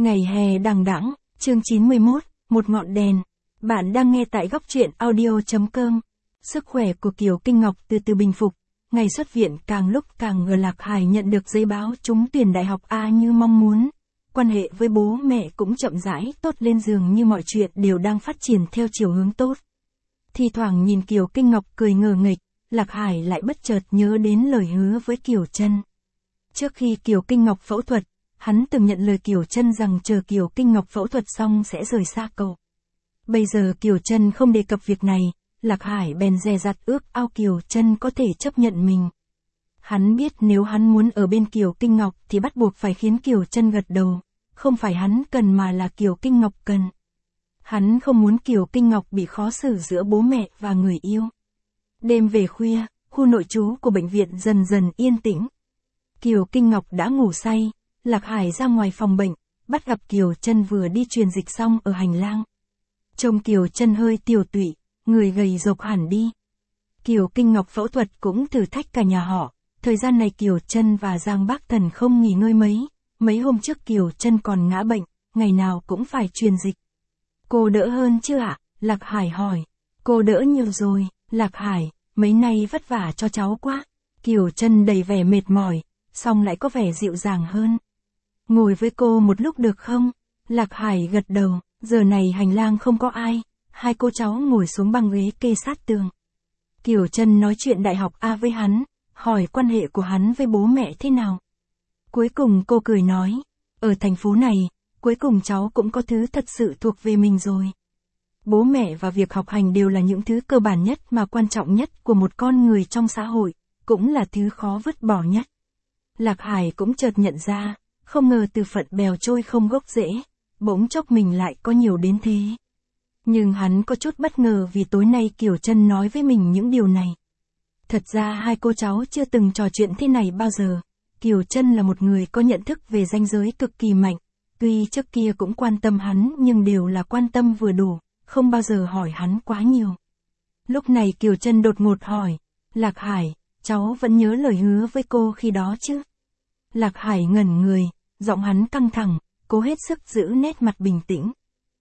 Ngày hè đằng đẵng, chương 91, một ngọn đèn. Bạn đang nghe tại góc truyện audio.com. Sức khỏe của Kiều Kinh Ngọc từ từ bình phục. Ngày xuất viện càng lúc càng ngờ Lạc Hải nhận được giấy báo trúng tuyển đại học A như mong muốn. Quan hệ với bố mẹ cũng chậm rãi tốt lên, dường như mọi chuyện đều đang phát triển theo chiều hướng tốt. Thi thoảng nhìn Kiều Kinh Ngọc cười ngờ nghịch, Lạc Hải lại bất chợt nhớ đến lời hứa với Kiều Trân. Trước khi Kiều Kinh Ngọc phẫu thuật, hắn từng nhận lời Kiều Trân rằng chờ Kiều Kinh Ngọc phẫu thuật xong sẽ rời xa cậu. Bây giờ Kiều Trân không đề cập việc này, Lạc Hải bèn dè dặt ước ao Kiều Trân có thể chấp nhận mình. Hắn biết nếu hắn muốn ở bên Kiều Kinh Ngọc thì bắt buộc phải khiến Kiều Trân gật đầu, không phải hắn cần mà là Kiều Kinh Ngọc cần. Hắn không muốn Kiều Kinh Ngọc bị khó xử giữa bố mẹ và người yêu. Đêm về khuya, khu nội trú của bệnh viện dần dần yên tĩnh. Kiều Kinh Ngọc đã ngủ say, Lạc Hải ra ngoài phòng bệnh, bắt gặp Kiều Trân vừa đi truyền dịch xong ở hành lang. Trông Kiều Trân hơi tiều tụy, người gầy rộc hẳn đi. Kiều Kinh Ngọc phẫu thuật cũng thử thách cả nhà họ, thời gian này Kiều Trân và Giang Bác Thần không nghỉ ngơi mấy hôm trước Kiều Trân còn ngã bệnh, ngày nào cũng phải truyền dịch. Cô đỡ hơn chưa ạ? Lạc Hải hỏi. Cô đỡ nhiều rồi, Lạc Hải, mấy nay vất vả cho cháu quá. Kiều Trân đầy vẻ mệt mỏi, song lại có vẻ dịu dàng hơn. Ngồi với cô một lúc được không? Lạc Hải gật đầu, giờ này hành lang không có ai, hai cô cháu ngồi xuống băng ghế kê sát tường. Kiều Trân nói chuyện đại học A với hắn, hỏi quan hệ của hắn với bố mẹ thế nào. Cuối cùng cô cười nói, ở thành phố này, cuối cùng cháu cũng có thứ thật sự thuộc về mình rồi. Bố mẹ và việc học hành đều là những thứ cơ bản nhất mà quan trọng nhất của một con người trong xã hội, cũng là thứ khó vứt bỏ nhất. Lạc Hải cũng chợt nhận ra, không ngờ từ phận bèo trôi không gốc rễ, bỗng chốc mình lại có nhiều đến thế. Nhưng hắn có chút bất ngờ vì tối nay Kiều Trân nói với mình những điều này. Thật ra hai cô cháu chưa từng trò chuyện thế này bao giờ. Kiều Trân là một người có nhận thức về ranh giới cực kỳ mạnh, tuy trước kia cũng quan tâm hắn nhưng đều là quan tâm vừa đủ, không bao giờ hỏi hắn quá nhiều. Lúc này Kiều Trân đột ngột hỏi, Lạc Hải, cháu vẫn nhớ lời hứa với cô khi đó chứ? Lạc Hải ngẩn người, giọng hắn căng thẳng, cố hết sức giữ nét mặt bình tĩnh.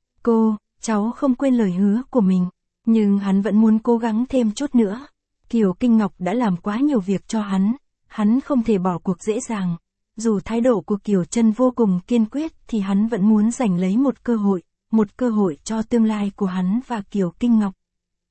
Cháu không quên lời hứa của mình, nhưng hắn vẫn muốn cố gắng thêm chút nữa. Kiều Kinh Ngọc đã làm quá nhiều việc cho hắn không thể bỏ cuộc dễ dàng. Dù thái độ của Kiều Trân vô cùng kiên quyết thì hắn vẫn muốn giành lấy một cơ hội cho tương lai của hắn và Kiều Kinh Ngọc.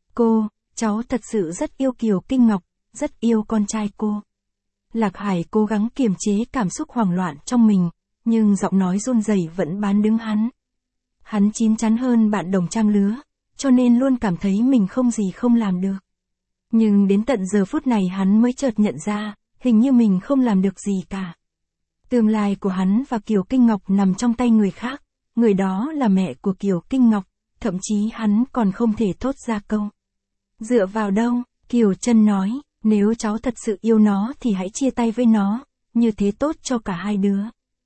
Cháu thật sự rất yêu Kiều Kinh Ngọc, rất yêu con trai cô. Lạc Hải cố gắng kiềm chế cảm xúc hoảng loạn trong mình, nhưng giọng nói run rẩy vẫn bán đứng hắn. Hắn chín chắn hơn bạn đồng trang lứa, cho nên luôn cảm thấy mình không gì không làm được. Nhưng đến tận giờ phút này hắn mới chợt nhận ra, hình như mình không làm được gì cả. Tương lai của hắn và Kiều Kinh Ngọc nằm trong tay người khác, người đó là mẹ của Kiều Kinh Ngọc, thậm chí hắn còn không thể thốt ra câu. Dựa vào đâu? Kiều Trân nói, nếu cháu thật sự yêu nó thì hãy chia tay với nó, như thế tốt cho cả hai đứa.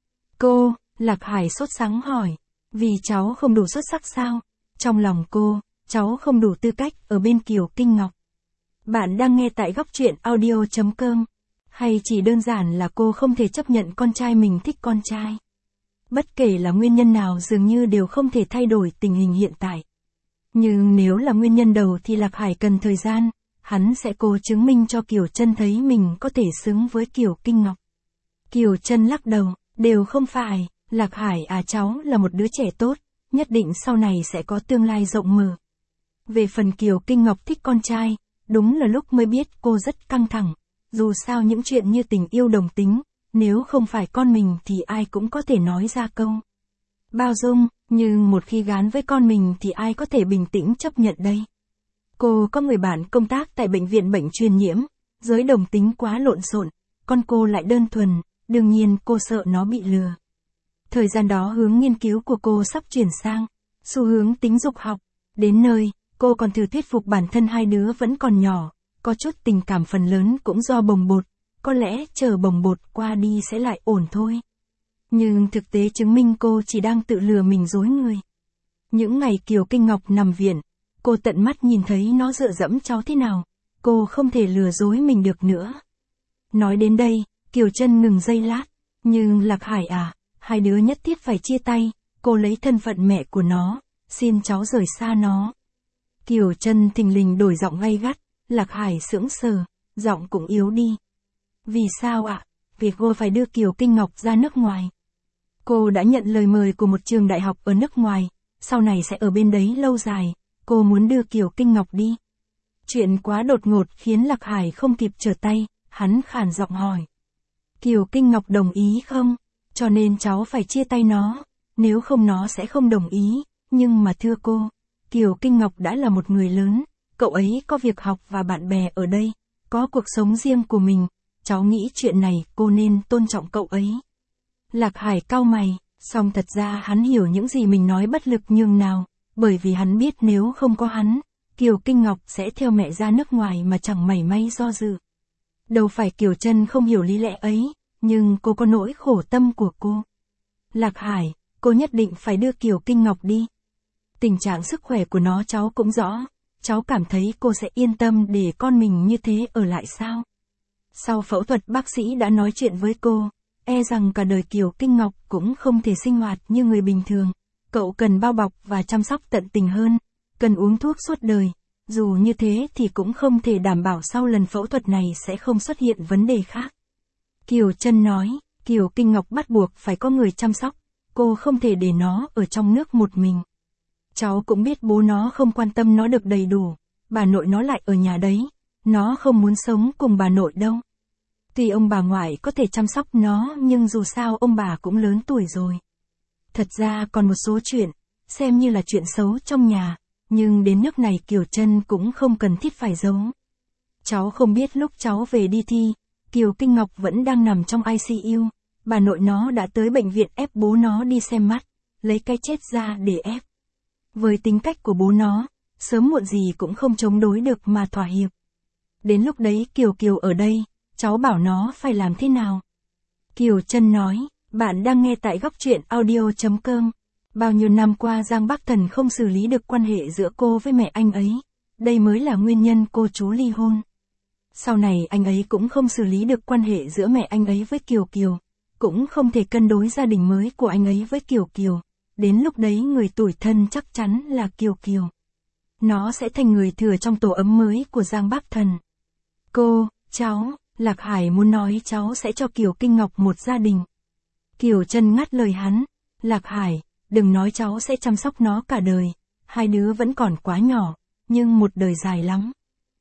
Lạc Hải sốt sắng hỏi, vì cháu không đủ xuất sắc sao? Trong lòng cháu không đủ tư cách ở bên Kiều Kinh Ngọc. Bạn đang nghe tại góc truyện audio.com. Hay chỉ đơn giản là cô không thể chấp nhận con trai mình thích con trai? Bất kể là nguyên nhân nào dường như đều không thể thay đổi tình hình hiện tại. Nhưng nếu là nguyên nhân đầu thì Lạc Hải cần thời gian, hắn sẽ cố chứng minh cho Kiều Trân thấy mình có thể xứng với Kiều Kinh Ngọc. Kiều Trân lắc đầu, đều không phải, Lạc Hải cháu là một đứa trẻ tốt, nhất định sau này sẽ có tương lai rộng mở. Về phần Kiều Kinh Ngọc thích con trai, đúng là lúc mới biết cô rất căng thẳng. Dù sao những chuyện như tình yêu đồng tính, nếu không phải con mình thì ai cũng có thể nói ra câu bao dung, nhưng một khi gán với con mình thì ai có thể bình tĩnh chấp nhận đây. Cô có người bạn công tác tại bệnh viện bệnh truyền nhiễm, giới đồng tính quá lộn xộn, con cô lại đơn thuần, đương nhiên cô sợ nó bị lừa. Thời gian đó hướng nghiên cứu của cô sắp chuyển sang xu hướng tính dục học, đến nơi, cô còn thử thuyết phục bản thân hai đứa vẫn còn nhỏ. Có chút tình cảm phần lớn cũng do bồng bột, có lẽ chờ bồng bột qua đi sẽ lại ổn thôi. Nhưng thực tế chứng minh cô chỉ đang tự lừa mình dối người. Những ngày Kiều Kinh Ngọc nằm viện, cô tận mắt nhìn thấy nó dựa dẫm cháu thế nào, cô không thể lừa dối mình được nữa. Nói đến đây, Kiều Trân ngừng giây lát, nhưng Lạc Hải hai đứa nhất thiết phải chia tay, cô lấy thân phận mẹ của nó, xin cháu rời xa nó. Kiều Trân thình lình đổi giọng gay gắt, Lạc Hải sững sờ, giọng cũng yếu đi. Vì sao ạ? Việc cô phải đưa Kiều Kinh Ngọc ra nước ngoài. Cô đã nhận lời mời của một trường đại học ở nước ngoài, sau này sẽ ở bên đấy lâu dài, cô muốn đưa Kiều Kinh Ngọc đi. Chuyện quá đột ngột khiến Lạc Hải không kịp trở tay, hắn khàn giọng hỏi. Kiều Kinh Ngọc đồng ý không? Cho nên cháu phải chia tay nó, nếu không nó sẽ không đồng ý, nhưng mà thưa cô, Kiều Kinh Ngọc đã là một người lớn, cậu ấy có việc học và bạn bè ở đây, có cuộc sống riêng của mình, cháu nghĩ chuyện này cô nên tôn trọng cậu ấy. Lạc Hải cau mày, song thật ra hắn hiểu những gì mình nói bất lực nhường nào, bởi vì hắn biết nếu không có hắn, Kiều Kinh Ngọc sẽ theo mẹ ra nước ngoài mà chẳng mảy may do dự. Đâu phải Kiều Trân không hiểu lý lẽ ấy, nhưng cô có nỗi khổ tâm của cô. Lạc Hải, cô nhất định phải đưa Kiều Kinh Ngọc đi. Tình trạng sức khỏe của nó cháu cũng rõ, cháu cảm thấy cô sẽ yên tâm để con mình như thế ở lại sao? Sau phẫu thuật bác sĩ đã nói chuyện với cô, e rằng cả đời Kiều Kinh Ngọc cũng không thể sinh hoạt như người bình thường. Cậu cần bao bọc và chăm sóc tận tình hơn, cần uống thuốc suốt đời. Dù như thế thì cũng không thể đảm bảo sau lần phẫu thuật này sẽ không xuất hiện vấn đề khác. Kiều Trân nói, Kiều Kinh Ngọc bắt buộc phải có người chăm sóc, cô không thể để nó ở trong nước một mình. Cháu cũng biết bố nó không quan tâm nó được đầy đủ, bà nội nó lại ở nhà đấy, nó không muốn sống cùng bà nội đâu. Tuy ông bà ngoại có thể chăm sóc nó nhưng dù sao ông bà cũng lớn tuổi rồi. Thật ra còn một số chuyện, xem như là chuyện xấu trong nhà, nhưng đến nước này Kiều Trân cũng không cần thiết phải giấu. Cháu không biết lúc cháu về đi thi, Kiều Kinh Ngọc vẫn đang nằm trong ICU, bà nội nó đã tới bệnh viện ép bố nó đi xem mắt, lấy cái chết ra để ép. Với tính cách của bố nó, sớm muộn gì cũng không chống đối được mà thỏa hiệp. Đến lúc đấy Kiều Kiều ở đây, cháu bảo nó phải làm thế nào? Kiều Trân nói, bạn đang nghe tại góc truyện audio.com. Bao nhiêu năm qua Giang Bắc Thần không xử lý được quan hệ giữa cô với mẹ anh ấy, đây mới là nguyên nhân cô chú ly hôn. Sau này anh ấy cũng không xử lý được quan hệ giữa mẹ anh ấy với Kiều Kiều, cũng không thể cân đối gia đình mới của anh ấy với Kiều Kiều. Đến lúc đấy người tủi thân chắc chắn là Kiều Kiều. Nó sẽ thành người thừa trong tổ ấm mới của Giang Bắc Thần. Cô, cháu, Lạc Hải muốn nói cháu sẽ cho Kiều Kinh Ngọc một gia đình. Kiều Trân ngắt lời hắn, Lạc Hải, đừng nói cháu sẽ chăm sóc nó cả đời, hai đứa vẫn còn quá nhỏ, nhưng một đời dài lắm.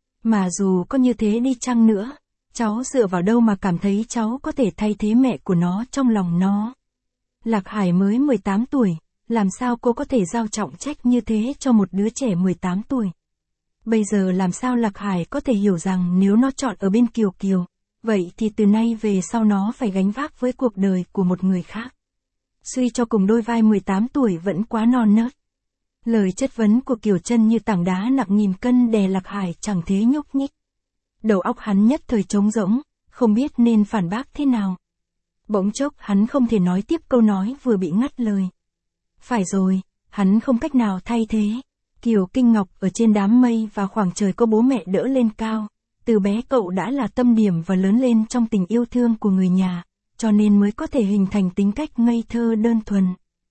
Mà dù có như thế đi chăng nữa, cháu dựa vào đâu mà cảm thấy cháu có thể thay thế mẹ của nó trong lòng nó. Lạc Hải mới 18 tuổi, làm sao cô có thể giao trọng trách như thế cho một đứa trẻ 18 tuổi. Bây giờ làm sao Lạc Hải có thể hiểu rằng nếu nó chọn ở bên Kiều Kiều, vậy thì từ nay về sau nó phải gánh vác với cuộc đời của một người khác. Suy cho cùng đôi vai 18 tuổi vẫn quá non nớt. Lời chất vấn của Kiều Trân như tảng đá nặng nghìn cân đè Lạc Hải chẳng thế nhúc nhích. Đầu óc hắn nhất thời trống rỗng, không biết nên phản bác thế nào. Bỗng chốc hắn không thể nói tiếp câu nói vừa bị ngắt lời. Phải rồi, hắn không cách nào thay thế. Kiều Kinh Ngọc ở trên đám mây và khoảng trời có bố mẹ đỡ lên cao. Từ bé cậu đã là tâm điểm và lớn lên trong tình yêu thương của người nhà, cho nên mới có thể hình thành tính cách ngây thơ đơn thuần.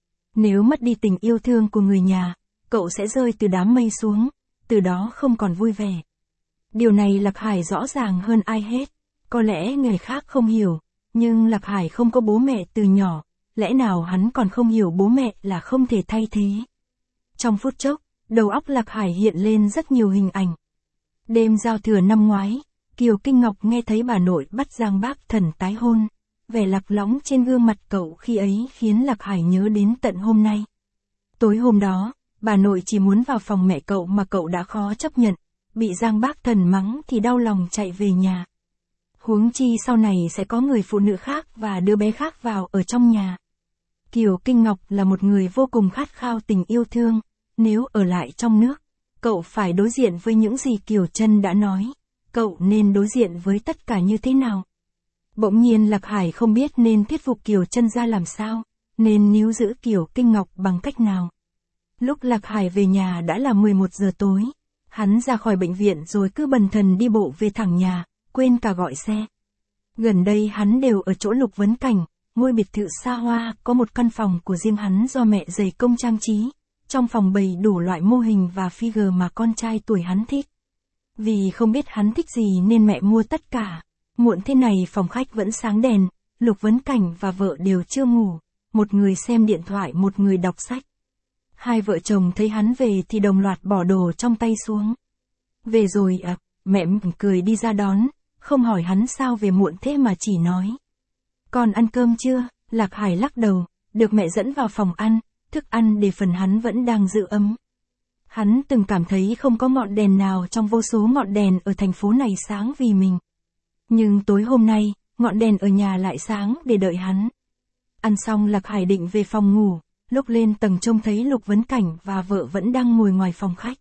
Nếu mất đi tình yêu thương của người nhà, cậu sẽ rơi từ đám mây xuống, từ đó không còn vui vẻ. Điều này Lạc Hải rõ ràng hơn ai hết. Có lẽ người khác không hiểu, nhưng Lạc Hải không có bố mẹ từ nhỏ, lẽ nào hắn còn không hiểu bố mẹ là không thể thay thế. Trong phút chốc, đầu óc Lạc Hải hiện lên rất nhiều hình ảnh. Đêm giao thừa năm ngoái, Kiều Kinh Ngọc nghe thấy bà nội bắt Giang Bác Thần tái hôn. Vẻ lạc lõng trên gương mặt cậu khi ấy khiến Lạc Hải nhớ đến tận hôm nay. Tối hôm đó, bà nội chỉ muốn vào phòng mẹ cậu mà cậu đã khó chấp nhận, bị Giang Bác Thần mắng thì đau lòng chạy về nhà. Huống chi sau này sẽ có người phụ nữ khác và đứa bé khác vào ở trong nhà. Kiều Kinh Ngọc là một người vô cùng khát khao tình yêu thương, nếu ở lại trong nước, cậu phải đối diện với những gì Kiều Trân đã nói, cậu nên đối diện với tất cả như thế nào. Bỗng nhiên Lạc Hải không biết nên thuyết phục Kiều Trân ra làm sao, nên níu giữ Kiều Kinh Ngọc bằng cách nào. Lúc Lạc Hải về nhà đã là 11 giờ tối, hắn ra khỏi bệnh viện rồi cứ bần thần đi bộ về thẳng nhà, quên cả gọi xe. Gần đây hắn đều ở chỗ Lục Vấn Cảnh, ngôi biệt thự xa hoa, có một căn phòng của riêng hắn do mẹ dày công trang trí. Trong phòng bày đủ loại mô hình và figure mà con trai tuổi hắn thích. Vì không biết hắn thích gì nên mẹ mua tất cả. Muộn thế này phòng khách vẫn sáng đèn, Lục Vấn Cảnh và vợ đều chưa ngủ. Một người xem điện thoại, một người đọc sách. Hai vợ chồng thấy hắn về thì đồng loạt bỏ đồ trong tay xuống. Về rồi à, mẹ mỉm cười đi ra đón, không hỏi hắn sao về muộn thế mà chỉ nói. Con ăn cơm chưa? Lạc Hải lắc đầu, được mẹ dẫn vào phòng ăn, thức ăn để phần hắn vẫn đang giữ ấm. Hắn từng cảm thấy không có ngọn đèn nào trong vô số ngọn đèn ở thành phố này sáng vì mình. Nhưng tối hôm nay, ngọn đèn ở nhà lại sáng để đợi hắn. Ăn xong Lạc Hải định về phòng ngủ, lúc lên tầng trông thấy Lục Vấn Cảnh và vợ vẫn đang ngồi ngoài phòng khách.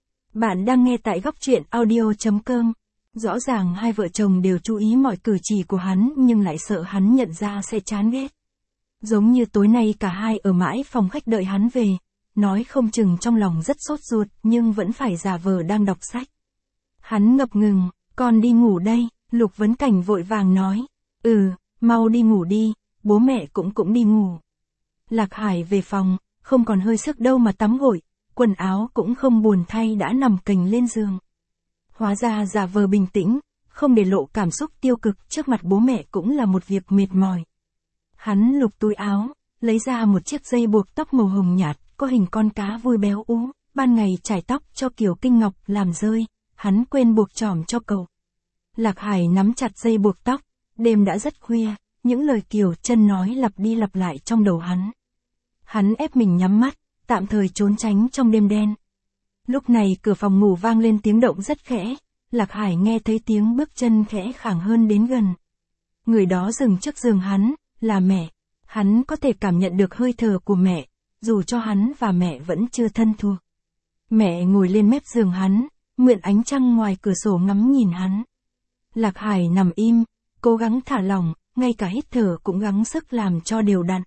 Bạn đang nghe tại góc truyện audio.com. Rõ ràng hai vợ chồng đều chú ý mọi cử chỉ của hắn nhưng lại sợ hắn nhận ra sẽ chán ghét. Giống như tối nay cả hai ở mãi phòng khách đợi hắn về, nói không chừng trong lòng rất sốt ruột nhưng vẫn phải giả vờ đang đọc sách. Hắn ngập ngừng, con đi ngủ đây, Lục Vấn Cảnh vội vàng nói. Mau đi ngủ đi, bố mẹ cũng đi ngủ. Lạc Hải về phòng, không còn hơi sức đâu mà tắm gội, quần áo cũng không buồn thay đã nằm cành lên giường. Hóa ra giả vờ bình tĩnh, không để lộ cảm xúc tiêu cực trước mặt bố mẹ cũng là một việc mệt mỏi. Hắn lục túi áo, lấy ra một chiếc dây buộc tóc màu hồng nhạt, có hình con cá vui béo ú, ban ngày chải tóc cho Kiều Kinh Ngọc làm rơi, hắn quên buộc chỏm cho cậu. Lạc Hải nắm chặt dây buộc tóc, đêm đã rất khuya, những lời Kiều Chân nói lặp đi lặp lại trong đầu hắn. Hắn ép mình nhắm mắt, tạm thời trốn tránh trong đêm đen. Lúc này cửa phòng ngủ vang lên tiếng động rất khẽ, Lạc Hải nghe thấy tiếng bước chân khẽ khàng hơn đến gần. Người đó dừng trước giường hắn, là mẹ. Hắn có thể cảm nhận được hơi thở của mẹ, dù cho hắn và mẹ vẫn chưa thân thuộc. Mẹ ngồi lên mép giường hắn, mượn ánh trăng ngoài cửa sổ ngắm nhìn hắn. Lạc Hải nằm im, cố gắng thả lỏng, ngay cả hít thở cũng gắng sức làm cho đều đặn.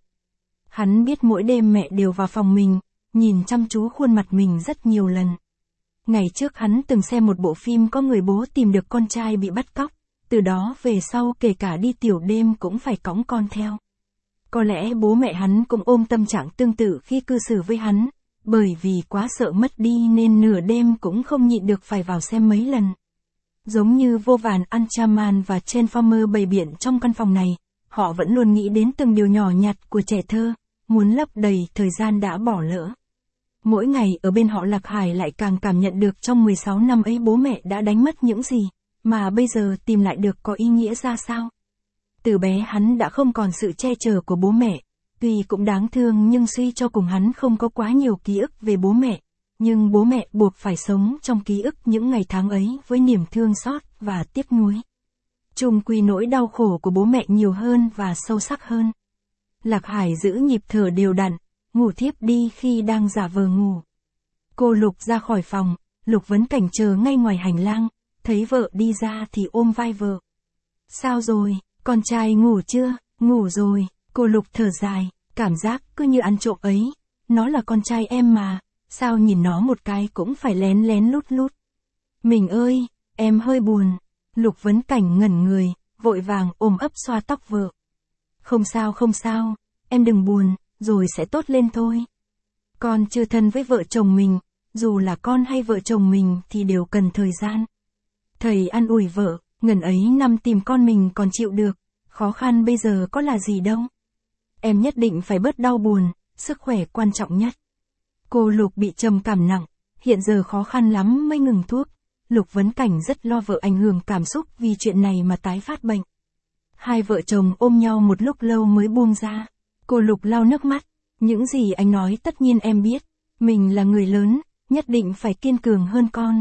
Hắn biết mỗi đêm mẹ đều vào phòng mình, nhìn chăm chú khuôn mặt mình rất nhiều lần. Ngày trước hắn từng xem một bộ phim có người bố tìm được con trai bị bắt cóc, từ đó về sau kể cả đi tiểu đêm cũng phải cõng con theo. Có lẽ bố mẹ hắn cũng ôm tâm trạng tương tự khi cư xử với hắn, bởi vì quá sợ mất đi nên nửa đêm cũng không nhịn được phải vào xem mấy lần. Giống như vô vàn Anchaman và Transformer bày biện trong căn phòng này, họ vẫn luôn nghĩ đến từng điều nhỏ nhặt của trẻ thơ, muốn lấp đầy thời gian đã bỏ lỡ. Mỗi ngày ở bên họ Lạc Hải lại càng cảm nhận được trong 16 năm ấy bố mẹ đã đánh mất những gì, mà bây giờ tìm lại được có ý nghĩa ra sao. Từ bé hắn đã không còn sự che chở của bố mẹ, tuy cũng đáng thương nhưng suy cho cùng hắn không có quá nhiều ký ức về bố mẹ, nhưng bố mẹ buộc phải sống trong ký ức những ngày tháng ấy với niềm thương xót và tiếc nuối. Chung quy nỗi đau khổ của bố mẹ nhiều hơn và sâu sắc hơn. Lạc Hải giữ nhịp thở đều đặn, ngủ thiếp đi khi đang giả vờ ngủ. Cô Lục ra khỏi phòng, Lục Vấn Cảnh chờ ngay ngoài hành lang, thấy vợ đi ra thì ôm vai vợ. Sao rồi, con trai ngủ chưa? Ngủ rồi, cô Lục thở dài, cảm giác cứ như ăn trộm ấy, nó là con trai em mà, sao nhìn nó một cái cũng phải lén lén lút lút. Mình ơi, em hơi buồn. Lục Vấn Cảnh ngẩn người, vội vàng ôm ấp xoa tóc vợ. Không sao, em đừng buồn, rồi sẽ tốt lên thôi. Con chưa thân với vợ chồng mình, dù là con hay vợ chồng mình thì đều cần thời gian. Thầy an ủi vợ, ngần ấy năm tìm con mình còn chịu được, khó khăn bây giờ có là gì đâu. Em nhất định phải bớt đau buồn, sức khỏe quan trọng nhất. Cô Lục bị trầm cảm nặng, hiện giờ khó khăn lắm mới ngừng thuốc. Lục Vấn Cảnh rất lo vợ ảnh hưởng cảm xúc vì chuyện này mà tái phát bệnh. Hai vợ chồng ôm nhau một lúc lâu mới buông ra. Cô Lục lau nước mắt. Những gì anh nói tất nhiên em biết. Mình là người lớn, nhất định phải kiên cường hơn con.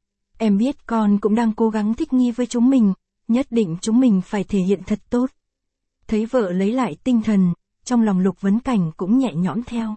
Em biết con cũng đang cố gắng thích nghi với chúng mình, nhất định chúng mình phải thể hiện thật tốt. Thấy vợ lấy lại tinh thần, trong lòng Lục Vấn Cảnh cũng nhẹ nhõm theo.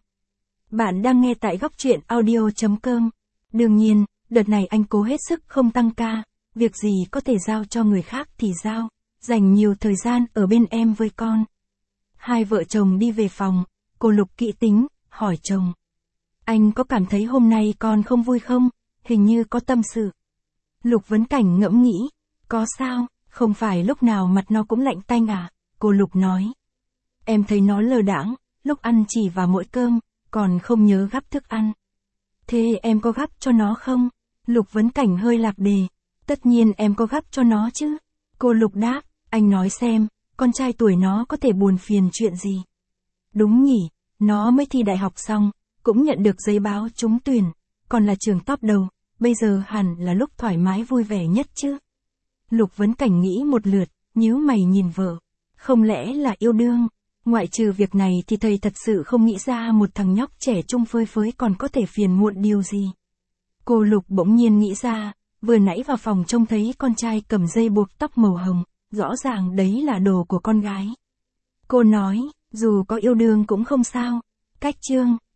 Bạn đang nghe tại góc truyện audio.com. Đương nhiên, đợt này anh cố hết sức không tăng ca, việc gì có thể giao cho người khác thì giao, dành nhiều thời gian ở bên em với con. Hai vợ chồng đi về phòng, cô Lục kỹ tính, hỏi chồng. Anh có cảm thấy hôm nay con không vui không? Hình như có tâm sự. Lục Vấn Cảnh ngẫm nghĩ, có sao, không phải lúc nào mặt nó cũng lạnh tanh à? Cô Lục nói. Em thấy nó lơ đãng, lúc ăn chỉ vào mỗi cơm, còn không nhớ gắp thức ăn. Thế em có gắp cho nó không? Lục Vấn Cảnh hơi lạc đề. Tất nhiên em có gắp cho nó chứ. Cô Lục đáp, anh nói xem, con trai tuổi nó có thể buồn phiền chuyện gì? Đúng nhỉ, nó mới thi đại học xong, cũng nhận được giấy báo trúng tuyển, còn là trường top đầu, bây giờ hẳn là lúc thoải mái vui vẻ nhất chứ. Lục Vấn Cảnh nghĩ một lượt, nhíu mày nhìn vợ. Không lẽ là yêu đương? Ngoại trừ việc này thì thầy thật sự không nghĩ ra một thằng nhóc trẻ trung phơi phới còn có thể phiền muộn điều gì. Cô Lục bỗng nhiên nghĩ ra, vừa nãy vào phòng trông thấy con trai cầm dây buộc tóc màu hồng, rõ ràng đấy là đồ của con gái. Cô nói, dù có yêu đương cũng không sao. Cách chương